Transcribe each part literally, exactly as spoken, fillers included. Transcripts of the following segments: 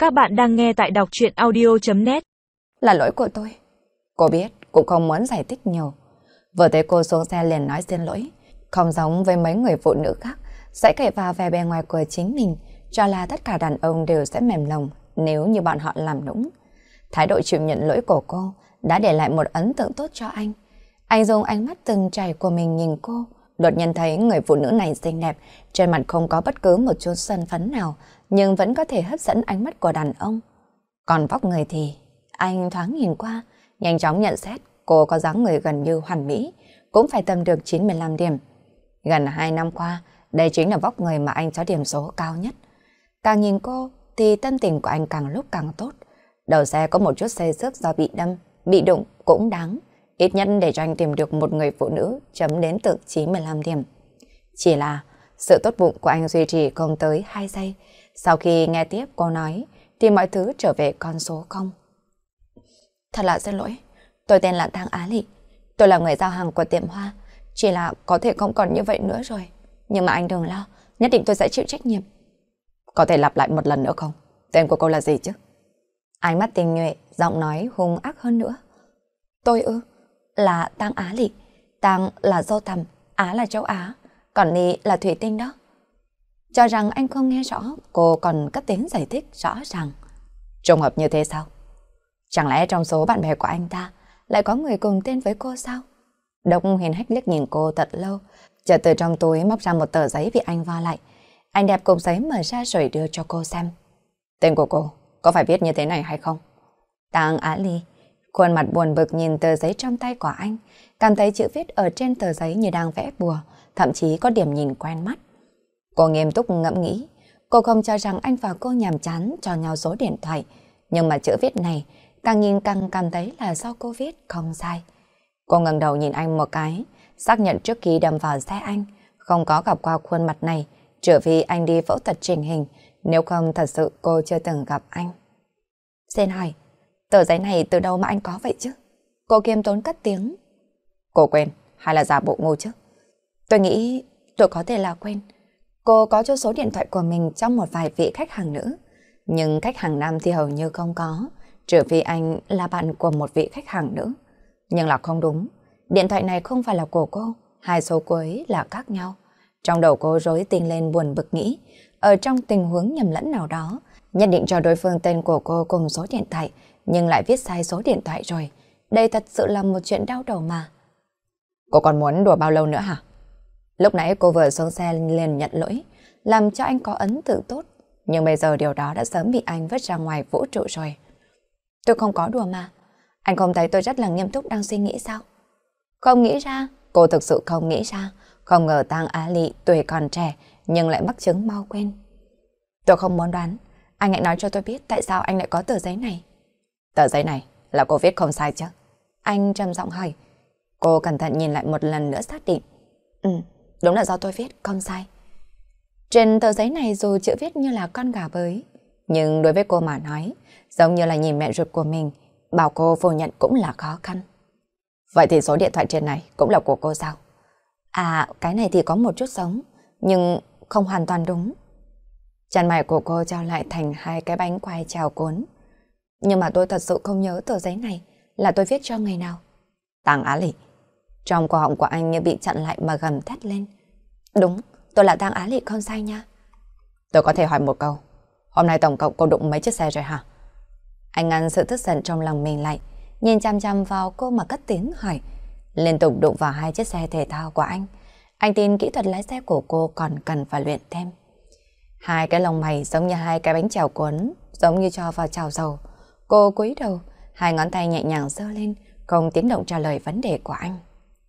Các bạn đang nghe tại đọc truyện audio chấm net. Là lỗi của tôi. Cô biết, cũng không muốn giải thích nhiều. Vừa thấy cô xuống xe liền nói xin lỗi. Không giống với mấy người phụ nữ khác, sẽ cậy vào vẻ bề ngoài của chính mình, cho là tất cả đàn ông đều sẽ mềm lòng nếu như bọn họ làm nũng. Thái độ chịu nhận lỗi của cô đã để lại một ấn tượng tốt cho anh. Anh dùng ánh mắt từng trải của mình nhìn cô, đột nhiên thấy người phụ nữ này xinh đẹp, trên mặt không có bất cứ một chút sân phấn nào, nhưng vẫn có thể hấp dẫn ánh mắt của đàn ông. Còn vóc người thì, anh thoáng nhìn qua, nhanh chóng nhận xét cô có dáng người gần như hoàn mỹ, cũng phải tầm được chín mươi lăm điểm. Gần hai năm qua, đây chính là vóc người mà anh cho điểm số cao nhất. Càng nhìn cô thì tâm tình của anh càng lúc càng tốt. Đầu xe có một chút xây xước do bị đâm, bị đụng cũng đáng. Ít nhất để cho anh tìm được một người phụ nữ chấm đến từ chín mươi lăm điểm. Chỉ là sự tốt bụng của anh duy trì không tới hai giây. Sau khi nghe tiếp cô nói thì mọi thứ trở về con số không. Thật là xin lỗi. Tôi tên là Tang Á Lị. Tôi là người giao hàng của tiệm hoa. Chỉ là có thể không còn như vậy nữa rồi. Nhưng mà anh đừng lo, nhất định tôi sẽ chịu trách nhiệm. Có thể lặp lại một lần nữa không? Tên của cô là gì chứ? Ánh mắt tình nhuệ, giọng nói hung ác hơn nữa. Tôi ư? Là Tang Á Lị. Tang là dâu tằm, Á là châu Á, còn Lị là thủy tinh đó. Cho rằng anh không nghe rõ, cô còn cất tiếng giải thích rõ ràng. Trùng hợp như thế sao? Chẳng lẽ trong số bạn bè của anh ta lại có người cùng tên với cô sao? Độc Huyền Hách liếc nhìn cô thật lâu, chợt từ trong túi móc ra một tờ giấy bị anh vo lại. Anh đẹp cục giấy mở ra rồi đưa cho cô xem. Tên của cô có phải viết như thế này hay không? Tang Á Lị. Khuôn mặt buồn bực nhìn tờ giấy trong tay của anh, cảm thấy chữ viết ở trên tờ giấy như đang vẽ bùa, thậm chí có điểm nhìn quen mắt. Cô nghiêm túc ngẫm nghĩ, cô không cho rằng anh và cô nhàm chán cho nhau số điện thoại, nhưng mà chữ viết này càng nhìn càng cảm thấy là do cô viết không sai. Cô ngẩng đầu nhìn anh một cái, xác nhận trước khi đâm vào xe anh, không có gặp qua khuôn mặt này, trừ vì anh đi phẫu thuật chỉnh hình, nếu không thật sự cô chưa từng gặp anh. Xin hỏi, tờ giấy này từ đâu mà anh có vậy chứ? Cô kiêm tốn cất tiếng. Cô quên hay là giả bộ ngu chứ? Tôi nghĩ tôi có thể là quên. Cô có cho số điện thoại của mình trong một vài vị khách hàng nữ, nhưng khách hàng nam thì hầu như không có, trừ vì anh là bạn của một vị khách hàng nữ. Nhưng là không đúng, điện thoại này không phải là của cô, hai số cuối là khác nhau. Trong đầu cô rối tinh lên buồn bực nghĩ, ở trong tình huống nhầm lẫn nào đó, nhất định cho đối phương tên của cô cùng số điện thoại, nhưng lại viết sai số điện thoại rồi. Đây thật sự là một chuyện đau đầu mà. Cô còn muốn đùa bao lâu nữa hả? Lúc nãy cô vừa xuống xe liền nhận lỗi, làm cho anh có ấn tượng tốt, nhưng bây giờ điều đó đã sớm bị anh vứt ra ngoài vũ trụ rồi. Tôi không có đùa mà. Anh không thấy tôi rất là nghiêm túc đang suy nghĩ sao? Không nghĩ ra, cô thực sự không nghĩ ra. Không ngờ Tang Á Lị tuổi còn trẻ nhưng lại mắc chứng mau quên. Tôi không muốn đoán, anh hãy nói cho tôi biết tại sao anh lại có tờ giấy này. Tờ giấy này là cô viết không sai chứ? Anh trầm giọng hỏi. Cô cẩn thận nhìn lại một lần nữa xác định. Ừ, đúng là do tôi viết, không sai. Trên tờ giấy này dù chữ viết như là con gà bới, nhưng đối với cô mà nói, giống như là nhìn mẹ ruột của mình, bảo cô phủ nhận cũng là khó khăn. Vậy thì số điện thoại trên này cũng là của cô sao? À, cái này thì có một chút giống, nhưng không hoàn toàn đúng. Chân mày của cô trao lại thành hai cái bánh quai trào cuốn. Nhưng mà tôi thật sự không nhớ tờ giấy này là tôi viết cho người nào. Tang Á Lị. Trong cổ họng của anh như bị chặn lại mà gầm thét lên. Đúng, tôi là Tang Á Lị không sai nha. Tôi có thể hỏi một câu, hôm nay tổng cộng cô đụng mấy chiếc xe rồi hả? Anh ngăn sự tức giận trong lòng mình lại, nhìn chăm chăm vào cô mà cất tiếng hỏi. Liên tục đụng vào hai chiếc xe thể thao của anh. Anh tin kỹ thuật lái xe của cô còn cần phải luyện thêm. Hai cái lông mày giống như hai cái bánh chèo cuốn, giống như cho vào chảo dầu. Cô cúi đầu, hai ngón tay nhẹ nhàng giơ lên, không tiếng động trả lời vấn đề của anh.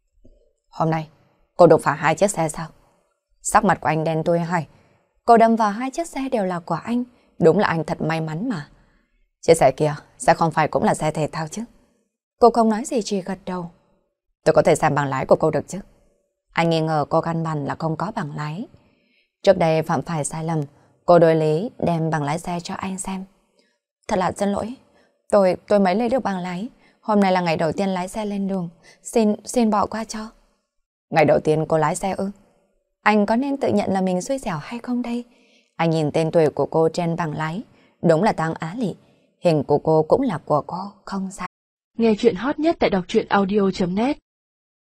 Hôm nay, cô đụng phải hai chiếc xe sao? Sắc mặt của anh đen thui hỏi. Cô đâm vào hai chiếc xe đều là của anh, đúng là anh thật may mắn mà. Chiếc xe kia sẽ không phải cũng là xe thể thao chứ? Cô không nói gì, chỉ gật đầu. Tôi có thể xem bằng lái của cô được chứ? Anh nghi ngờ cô căn bản là không có bằng lái. Trước đây phạm phải sai lầm, cô đối lý đem bằng lái xe cho anh xem. Thật là xin lỗi, tôi tôi mới lấy được bằng lái. Hôm nay là ngày đầu tiên lái xe lên đường, xin xin bỏ qua cho. Ngày đầu tiên cô lái xe ư? Anh có nên tự nhận là mình xui xẻo hay không đây? Anh nhìn tên tuổi của cô trên bằng lái, Đúng là Tang Á Lị, hình của cô cũng là của cô, không sai. Nghe chuyện hot nhất tại đọc truyện audio chấm net